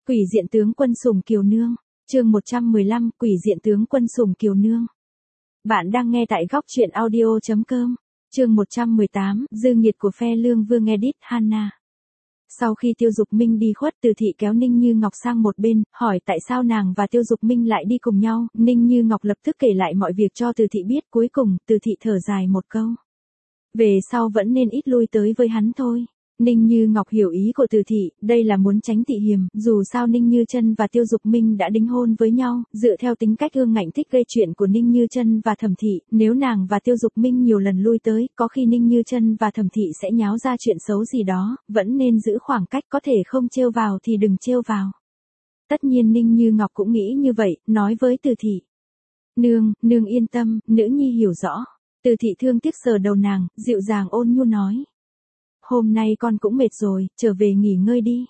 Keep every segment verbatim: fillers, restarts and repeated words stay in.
Quỷ diện tướng quân Sùng Kiều Nương, chương một trăm mười lăm, Quỷ diện tướng quân Sùng Kiều Nương. Bạn đang nghe tại góc truyện audio chấm com, chương một trăm mười tám, dư nghiệt của phe Lương Vương edit Hana. Sau khi Tiêu Dục Minh đi khuất, Từ Thị kéo Ninh Như Ngọc sang một bên, hỏi tại sao nàng và Tiêu Dục Minh lại đi cùng nhau. Ninh Như Ngọc lập tức kể lại mọi việc cho Từ Thị biết, cuối cùng Từ Thị thở dài một câu. Về sau vẫn nên ít lui tới với hắn thôi. Ninh Như Ngọc hiểu ý của Từ Thị, đây là muốn tránh thị hiểm, dù sao Ninh Như Chân và Tiêu Dục Minh đã đính hôn với nhau, dựa theo tính cách ương ngạnh thích gây chuyện của Ninh Như Chân và Thẩm Thị, nếu nàng và Tiêu Dục Minh nhiều lần lui tới, có khi Ninh Như Chân và Thẩm Thị sẽ nháo ra chuyện xấu gì đó, vẫn nên giữ khoảng cách, có thể không trêu vào thì đừng trêu vào. Tất nhiên Ninh Như Ngọc cũng nghĩ như vậy, nói với Từ Thị. Nương, nương yên tâm, nữ nhi hiểu rõ. Từ Thị thương tiếc sờ đầu nàng, dịu dàng ôn nhu nói. Hôm nay con cũng mệt rồi, trở về nghỉ ngơi đi.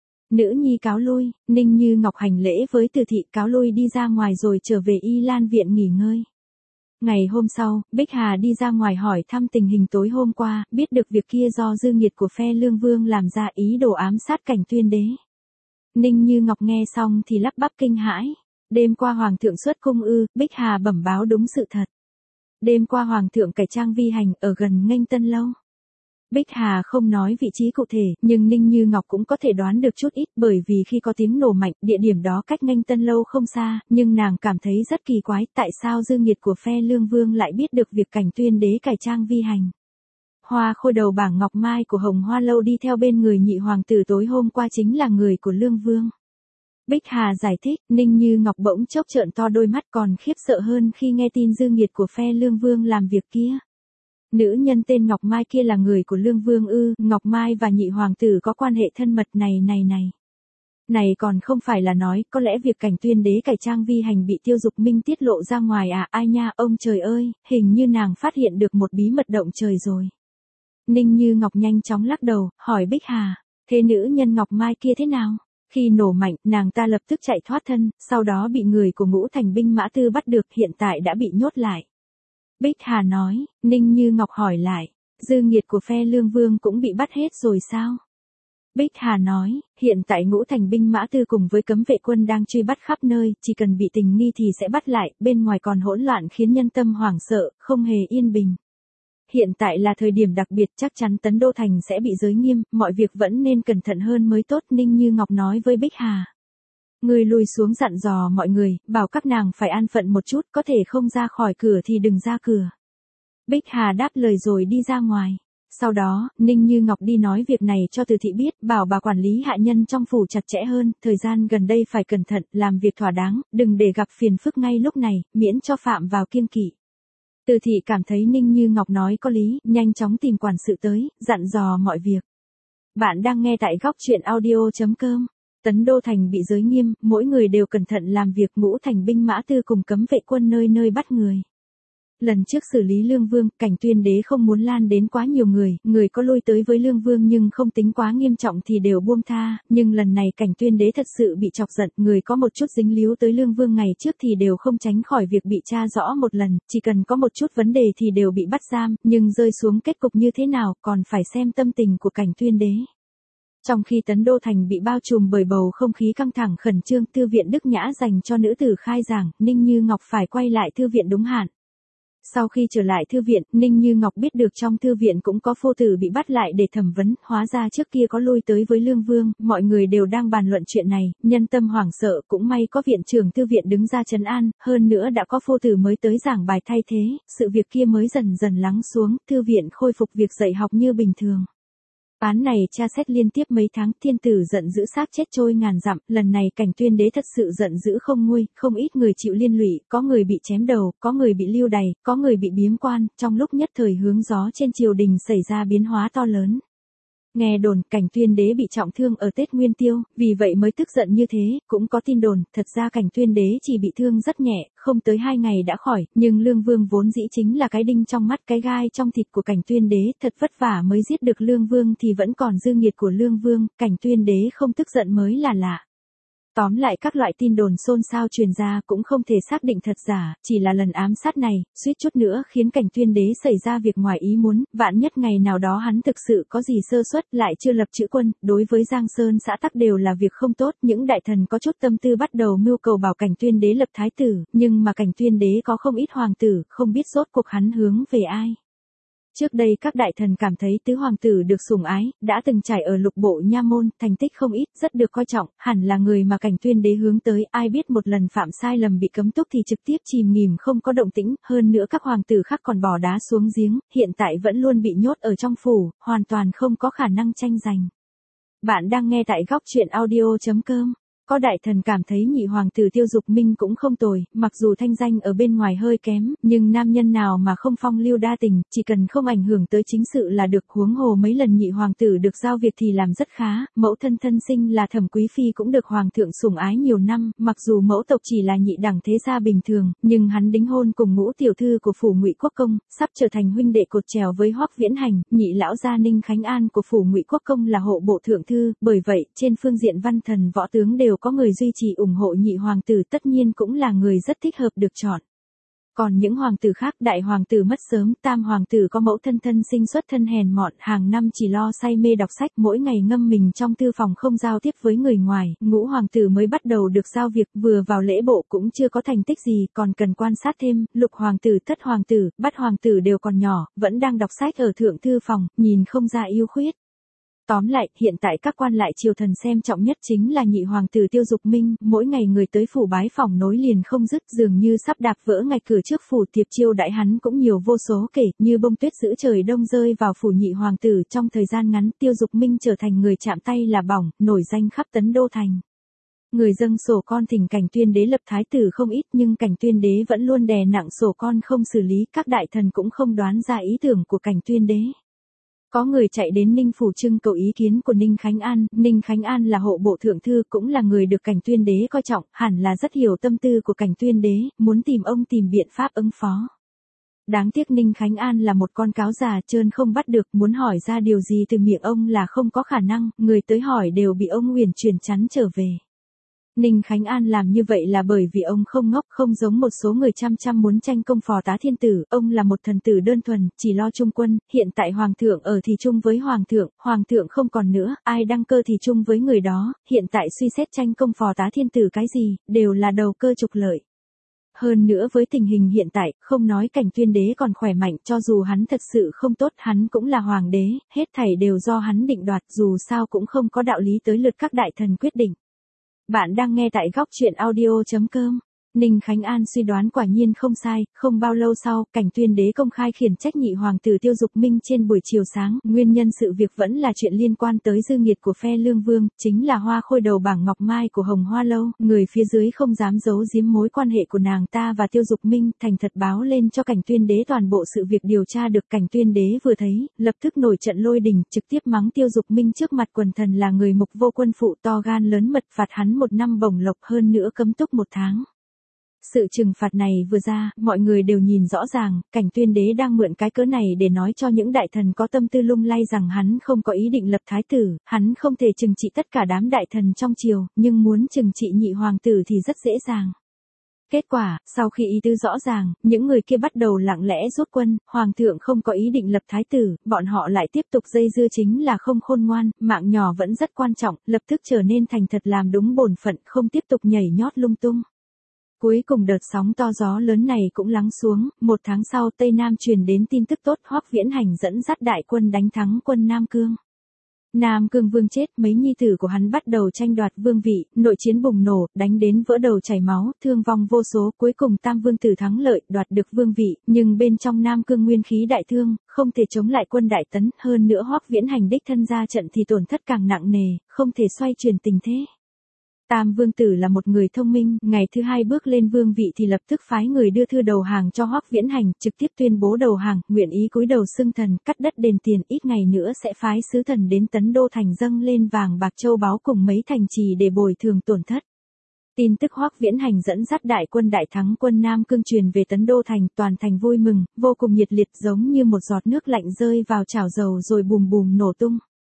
Nữ nhi cáo lui, Ninh Như Ngọc hành lễ với Từ Thị cáo lui đi ra ngoài rồi trở về Y Lan viện nghỉ ngơi. Ngày hôm sau, Bích Hà đi ra ngoài hỏi thăm tình hình tối hôm qua, biết được việc kia do dư nghiệt của phe Lương Vương làm ra, ý đồ ám sát Cảnh Tuyên Đế. Ninh Như Ngọc nghe xong thì lắp bắp kinh hãi. Đêm qua Hoàng thượng xuất cung ư? Bích Hà bẩm báo đúng sự thật. Đêm qua Hoàng thượng cải trang vi hành ở gần Nghênh Tân Lâu. Bích Hà không nói vị trí cụ thể, nhưng Ninh Như Ngọc cũng có thể đoán được chút ít, bởi vì khi có tiếng nổ mạnh, địa điểm đó cách Nghênh Tân Lâu không xa, nhưng nàng cảm thấy rất kỳ quái, tại sao dư nghiệt của phe Lương Vương lại biết được việc Cảnh Tuyên Đế cải trang vi hành. Hoa khôi đầu bảng ngọc mai của Hồng Hoa Lâu đi theo bên người nhị hoàng tử tối hôm qua chính là người của Lương Vương. Bích Hà giải thích, Ninh Như Ngọc bỗng chốc trợn to đôi mắt, còn khiếp sợ hơn khi nghe tin dư nghiệt của phe Lương Vương làm việc kia. Nữ nhân tên Ngọc Mai kia là người của Lương Vương ư? Ngọc Mai và nhị hoàng tử có quan hệ thân mật này này này. Này còn không phải là nói, có lẽ việc Cảnh Tuyên Đế cải trang vi hành bị Tiêu Dục Minh tiết lộ ra ngoài à? Ai nha, ông trời ơi, hình như nàng phát hiện được một bí mật động trời rồi. Ninh Như Ngọc nhanh chóng lắc đầu, hỏi Bích Hà, thế nữ nhân Ngọc Mai kia thế nào? Khi nổ mạnh, nàng ta lập tức chạy thoát thân, sau đó bị người của Ngũ Thành binh mã tư bắt được, hiện tại đã bị nhốt lại. Bích Hà nói. Ninh Như Ngọc hỏi lại, dư nghiệt của phe Lương Vương cũng bị bắt hết rồi sao? Bích Hà nói, hiện tại Ngũ Thành binh mã tư cùng với cấm vệ quân đang truy bắt khắp nơi, chỉ cần bị tình nghi thì sẽ bắt lại, bên ngoài còn hỗn loạn khiến nhân tâm hoảng sợ, không hề yên bình. Hiện tại là thời điểm đặc biệt, chắc chắn Tấn Đô Thành sẽ bị giới nghiêm, mọi việc vẫn nên cẩn thận hơn mới tốt. Ninh Như Ngọc nói với Bích Hà. Người lùi xuống dặn dò mọi người, bảo các nàng phải an phận một chút, có thể không ra khỏi cửa thì đừng ra cửa. Bích Hà đáp lời rồi đi ra ngoài. Sau đó, Ninh Như Ngọc đi nói việc này cho Từ Thị biết, bảo bà quản lý hạ nhân trong phủ chặt chẽ hơn, thời gian gần đây phải cẩn thận, làm việc thỏa đáng, đừng để gặp phiền phức ngay lúc này, miễn cho phạm vào kiêng kỵ. Từ Thị cảm thấy Ninh Như Ngọc nói có lý, nhanh chóng tìm quản sự tới, dặn dò mọi việc. Bạn đang nghe tại góc truyện audio chấm com. Tấn Đô Thành bị giới nghiêm, mỗi người đều cẩn thận làm việc, Ngũ Thành binh mã tư cùng cấm vệ quân nơi nơi bắt người. Lần trước xử lý Lương Vương, Cảnh Tuyên Đế không muốn lan đến quá nhiều người, người có lui tới với Lương Vương nhưng không tính quá nghiêm trọng thì đều buông tha, nhưng lần này Cảnh Tuyên Đế thật sự bị chọc giận, người có một chút dính líu tới Lương Vương ngày trước thì đều không tránh khỏi việc bị tra rõ một lần, chỉ cần có một chút vấn đề thì đều bị bắt giam, nhưng rơi xuống kết cục như thế nào còn phải xem tâm tình của Cảnh Tuyên Đế. Trong khi Tấn Đô Thành bị bao trùm bởi bầu không khí căng thẳng khẩn trương, thư viện Đức Nhã dành cho nữ tử khai giảng, Ninh Như Ngọc phải quay lại thư viện đúng hạn. Sau khi trở lại thư viện, Ninh Như Ngọc biết được trong thư viện cũng có phu tử bị bắt lại để thẩm vấn, hóa ra trước kia có lui tới với Lương Vương, mọi người đều đang bàn luận chuyện này, nhân tâm hoảng sợ, cũng may có viện trưởng thư viện đứng ra trấn an, hơn nữa đã có phu tử mới tới giảng bài thay thế, sự việc kia mới dần dần lắng xuống, thư viện khôi phục việc dạy học như bình thường. Án này tra xét liên tiếp mấy tháng, thiên tử giận dữ xác chết trôi ngàn dặm, lần này Cảnh Tuyên Đế thật sự giận dữ không nguôi, không ít người chịu liên lụy, có người bị chém đầu, có người bị lưu đày, có người bị biếm quan, trong lúc nhất thời hướng gió trên triều đình xảy ra biến hóa to lớn. Nghe đồn Cảnh Tuyên Đế bị trọng thương ở Tết Nguyên Tiêu, vì vậy mới tức giận như thế, cũng có tin đồn, thật ra Cảnh Tuyên Đế chỉ bị thương rất nhẹ, không tới hai ngày đã khỏi, nhưng Lương Vương vốn dĩ chính là cái đinh trong mắt cái gai trong thịt của Cảnh Tuyên Đế, thật vất vả mới giết được Lương Vương thì vẫn còn dư nghiệt của Lương Vương, Cảnh Tuyên Đế không tức giận mới là lạ. Tóm lại các loại tin đồn xôn xao truyền ra cũng không thể xác định thật giả, chỉ là lần ám sát này, suýt chút nữa khiến Cảnh Tuyên Đế xảy ra việc ngoài ý muốn, vạn nhất ngày nào đó hắn thực sự có gì sơ suất lại chưa lập chữ quân, đối với Giang Sơn xã tắc đều là việc không tốt, những đại thần có chút tâm tư bắt đầu mưu cầu bảo Cảnh Tuyên Đế lập thái tử, nhưng mà Cảnh Tuyên Đế có không ít hoàng tử, không biết rốt cuộc hắn hướng về ai. Trước đây các đại thần cảm thấy tứ hoàng tử được sủng ái, đã từng trải ở lục bộ nha môn, thành tích không ít, rất được coi trọng, hẳn là người mà Cảnh Tuyên Đế hướng tới, ai biết một lần phạm sai lầm bị cấm túc thì trực tiếp chìm nghỉm không có động tĩnh, hơn nữa các hoàng tử khác còn bỏ đá xuống giếng, hiện tại vẫn luôn bị nhốt ở trong phủ, hoàn toàn không có khả năng tranh giành. Bạn đang nghe tại góc truyện audio chấm com. Có đại thần cảm thấy nhị hoàng tử Tiêu Dục Minh cũng không tồi, mặc dù thanh danh ở bên ngoài hơi kém, nhưng nam nhân nào mà không phong lưu đa tình, chỉ cần không ảnh hưởng tới chính sự là được, huống hồ mấy lần nhị hoàng tử được giao việc thì làm rất khá, mẫu thân thân sinh là Thẩm Quý Phi cũng được hoàng thượng sủng ái nhiều năm, mặc dù mẫu tộc chỉ là nhị đẳng thế gia bình thường, nhưng hắn đính hôn cùng ngũ tiểu thư của phủ Ngụy Quốc Công, sắp trở thành huynh đệ cột chèo với Hoắc Viễn Hành, nhị lão gia Ninh Khánh An của phủ Ngụy Quốc Công là hộ bộ thượng thư, bởi vậy, trên phương diện văn thần võ tướng đều có người duy trì ủng hộ nhị hoàng tử, tất nhiên cũng là người rất thích hợp được chọn. Còn những hoàng tử khác, đại hoàng tử mất sớm, tam hoàng tử có mẫu thân thân sinh xuất thân hèn mọn, hàng năm chỉ lo say mê đọc sách, mỗi ngày ngâm mình trong thư phòng không giao tiếp với người ngoài, ngũ hoàng tử mới bắt đầu được giao việc, vừa vào lễ bộ cũng chưa có thành tích gì, còn cần quan sát thêm, lục hoàng tử, thất hoàng tử, bát hoàng tử đều còn nhỏ, vẫn đang đọc sách ở thượng thư phòng, nhìn không ra ưu khuyết. Tóm lại, hiện tại các quan lại triều thần xem trọng nhất chính là nhị hoàng tử Tiêu Dục Minh, mỗi ngày người tới phủ bái phỏng nối liền không dứt, dường như sắp đạp vỡ ngạch cửa trước phủ, tiệc chiêu đãi hắn cũng nhiều vô số kể, như bông tuyết giữa trời đông rơi vào phủ nhị hoàng tử, trong thời gian ngắn, Tiêu Dục Minh trở thành người chạm tay là bỏng, nổi danh khắp Tấn Đô thành. Người dâng sổ con thỉnh Cảnh Tuyên Đế lập thái tử không ít, nhưng Cảnh Tuyên Đế vẫn luôn đè nặng sổ con không xử lý, các đại thần cũng không đoán ra ý tưởng của Cảnh Tuyên Đế. Có người chạy đến Ninh Phủ trưng cầu ý kiến của Ninh Khánh An, Ninh Khánh An là hộ bộ thượng thư, cũng là người được Cảnh Tuyên Đế coi trọng, hẳn là rất hiểu tâm tư của Cảnh Tuyên Đế, muốn tìm ông tìm biện pháp ứng phó. Đáng tiếc Ninh Khánh An là một con cáo già trơn không bắt được, muốn hỏi ra điều gì từ miệng ông là không có khả năng, người tới hỏi đều bị ông huyền chuyển chắn trở về. Ninh Khánh An làm như vậy là bởi vì ông không ngốc, không giống một số người chăm chăm muốn tranh công phò tá thiên tử, ông là một thần tử đơn thuần, chỉ lo trung quân, hiện tại hoàng thượng ở thì chung với hoàng thượng, hoàng thượng không còn nữa, ai đăng cơ thì chung với người đó, hiện tại suy xét tranh công phò tá thiên tử cái gì, đều là đầu cơ trục lợi. Hơn nữa với tình hình hiện tại, không nói Cảnh Tuyên Đế còn khỏe mạnh, cho dù hắn thật sự không tốt, hắn cũng là hoàng đế, hết thảy đều do hắn định đoạt, dù sao cũng không có đạo lý tới lượt các đại thần quyết định. Bạn đang nghe tại góc truyện audio chấm com. Ninh Khánh An suy đoán quả nhiên không sai, không bao lâu sau, Cảnh Tuyên Đế công khai khiển trách nhị hoàng tử Tiêu Dục Minh trên buổi chiều sáng, nguyên nhân sự việc vẫn là chuyện liên quan tới dư nghiệt của phe Lương Vương, chính là hoa khôi đầu bảng Ngọc Mai của Hồng Hoa Lâu, người phía dưới không dám giấu giếm mối quan hệ của nàng ta và Tiêu Dục Minh, thành thật báo lên cho Cảnh Tuyên Đế toàn bộ sự việc điều tra được. Cảnh Tuyên Đế vừa thấy, lập tức nổi trận lôi đình, trực tiếp mắng Tiêu Dục Minh trước mặt quần thần là người mục vô quân phụ, to gan lớn mật, phạt hắn một năm bổng lộc, hơn nữa cấm túc một tháng. Sự trừng phạt này vừa ra, mọi người đều nhìn rõ ràng, Cảnh Tuyên Đế đang mượn cái cớ này để nói cho những đại thần có tâm tư lung lay rằng hắn không có ý định lập thái tử, hắn không thể trừng trị tất cả đám đại thần trong triều, nhưng muốn trừng trị nhị hoàng tử thì rất dễ dàng. Kết quả, sau khi ý tứ rõ ràng, những người kia bắt đầu lặng lẽ rút quân, hoàng thượng không có ý định lập thái tử, bọn họ lại tiếp tục dây dưa, chính là không khôn ngoan, mạng nhỏ vẫn rất quan trọng, lập tức trở nên thành thật làm đúng bổn phận, không tiếp tục nhảy nhót lung tung. Cuối cùng đợt sóng to gió lớn này cũng lắng xuống, một tháng sau Tây Nam truyền đến tin tức tốt, Hoắc Viễn Hành dẫn dắt đại quân đánh thắng quân Nam Cương. Nam Cương Vương chết, mấy nhi tử của hắn bắt đầu tranh đoạt vương vị, nội chiến bùng nổ, đánh đến vỡ đầu chảy máu, thương vong vô số, cuối cùng Tam Vương tử thắng lợi, đoạt được vương vị, nhưng bên trong Nam Cương nguyên khí đại thương, không thể chống lại quân Đại Tấn, hơn nữa Hoắc Viễn Hành đích thân ra trận thì tổn thất càng nặng nề, không thể xoay chuyển tình thế. Tam Vương tử là một người thông minh, ngày thứ hai bước lên vương vị thì lập tức phái người đưa thư đầu hàng cho Hoắc Viễn Hành, trực tiếp tuyên bố đầu hàng, nguyện ý cúi đầu xưng thần, cắt đất đền tiền, ít ngày nữa sẽ phái sứ thần đến Tấn Đô thành dâng lên vàng bạc châu báu cùng mấy thành trì để bồi thường tổn thất. Tin tức Hoắc Viễn Hành dẫn dắt đại quân đại thắng quân Nam Cương truyền về Tấn Đô thành, toàn thành vui mừng, vô cùng nhiệt liệt, giống như một giọt nước lạnh rơi vào chảo dầu rồi bùm bùm nổ tung.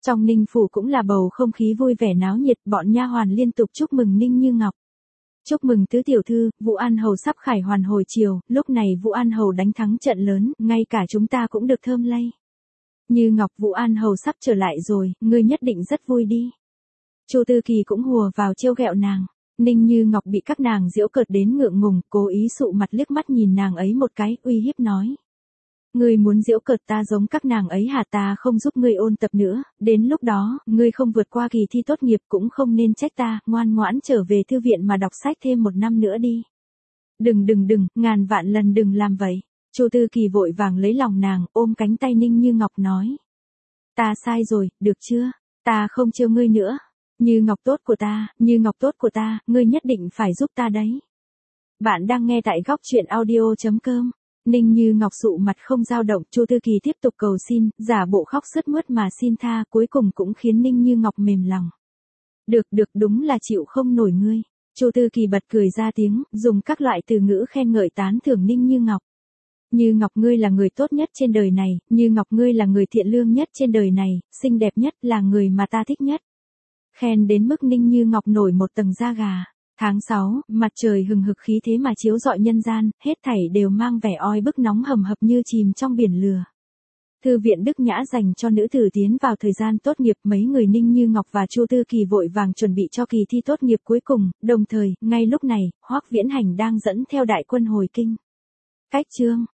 Trong Ninh phủ cũng là bầu không khí vui vẻ náo nhiệt, bọn nha hoàn liên tục chúc mừng Ninh Như Ngọc. Chúc mừng tứ tiểu thư, Vũ An Hầu sắp khải hoàn hồi chiều, lúc này Vũ An Hầu đánh thắng trận lớn, ngay cả chúng ta cũng được thơm lây. Như Ngọc, Vũ An Hầu sắp trở lại rồi, ngươi nhất định rất vui đi. Chu Tư Kỳ cũng hùa vào trêu ghẹo nàng. Ninh Như Ngọc bị các nàng giễu cợt đến ngượng ngùng, cố ý sụ mặt liếc mắt nhìn nàng ấy một cái, uy hiếp nói. Ngươi muốn giễu cợt ta giống các nàng ấy hả? Ta không giúp ngươi ôn tập nữa, đến lúc đó, ngươi không vượt qua kỳ thi tốt nghiệp cũng không nên trách ta, ngoan ngoãn trở về thư viện mà đọc sách thêm một năm nữa đi. Đừng đừng đừng, ngàn vạn lần đừng làm vậy. Chu Tư Kỳ vội vàng lấy lòng nàng, ôm cánh tay Ninh Như Ngọc nói. Ta sai rồi, được chưa? Ta không trêu ngươi nữa. Như Ngọc tốt của ta, Như Ngọc tốt của ta, ngươi nhất định phải giúp ta đấy. Bạn đang nghe tại góc truyện audio chấm com. Ninh Như Ngọc sụ mặt không dao động, Chu Tư Kỳ tiếp tục cầu xin, giả bộ khóc sướt mướt mà xin tha, cuối cùng cũng khiến Ninh Như Ngọc mềm lòng. Được được, đúng là chịu không nổi ngươi. Chu Tư Kỳ bật cười ra tiếng, dùng các loại từ ngữ khen ngợi tán thưởng Ninh Như Ngọc. Như Ngọc, ngươi là người tốt nhất trên đời này, Như Ngọc, ngươi là người thiện lương nhất trên đời này, xinh đẹp nhất, là người mà ta thích nhất. Khen đến mức Ninh Như Ngọc nổi một tầng da gà. Tháng sáu, mặt trời hừng hực khí thế mà chiếu rọi nhân gian, hết thảy đều mang vẻ oi bức nóng hầm hập như chìm trong biển lửa. Thư viện Đức Nhã dành cho nữ tử tiến vào thời gian tốt nghiệp, mấy người Ninh Như Ngọc và Chu Tư Kỳ vội vàng chuẩn bị cho kỳ thi tốt nghiệp cuối cùng, đồng thời, ngay lúc này, Hoắc Viễn Hành đang dẫn theo đại quân hồi kinh. Cách chương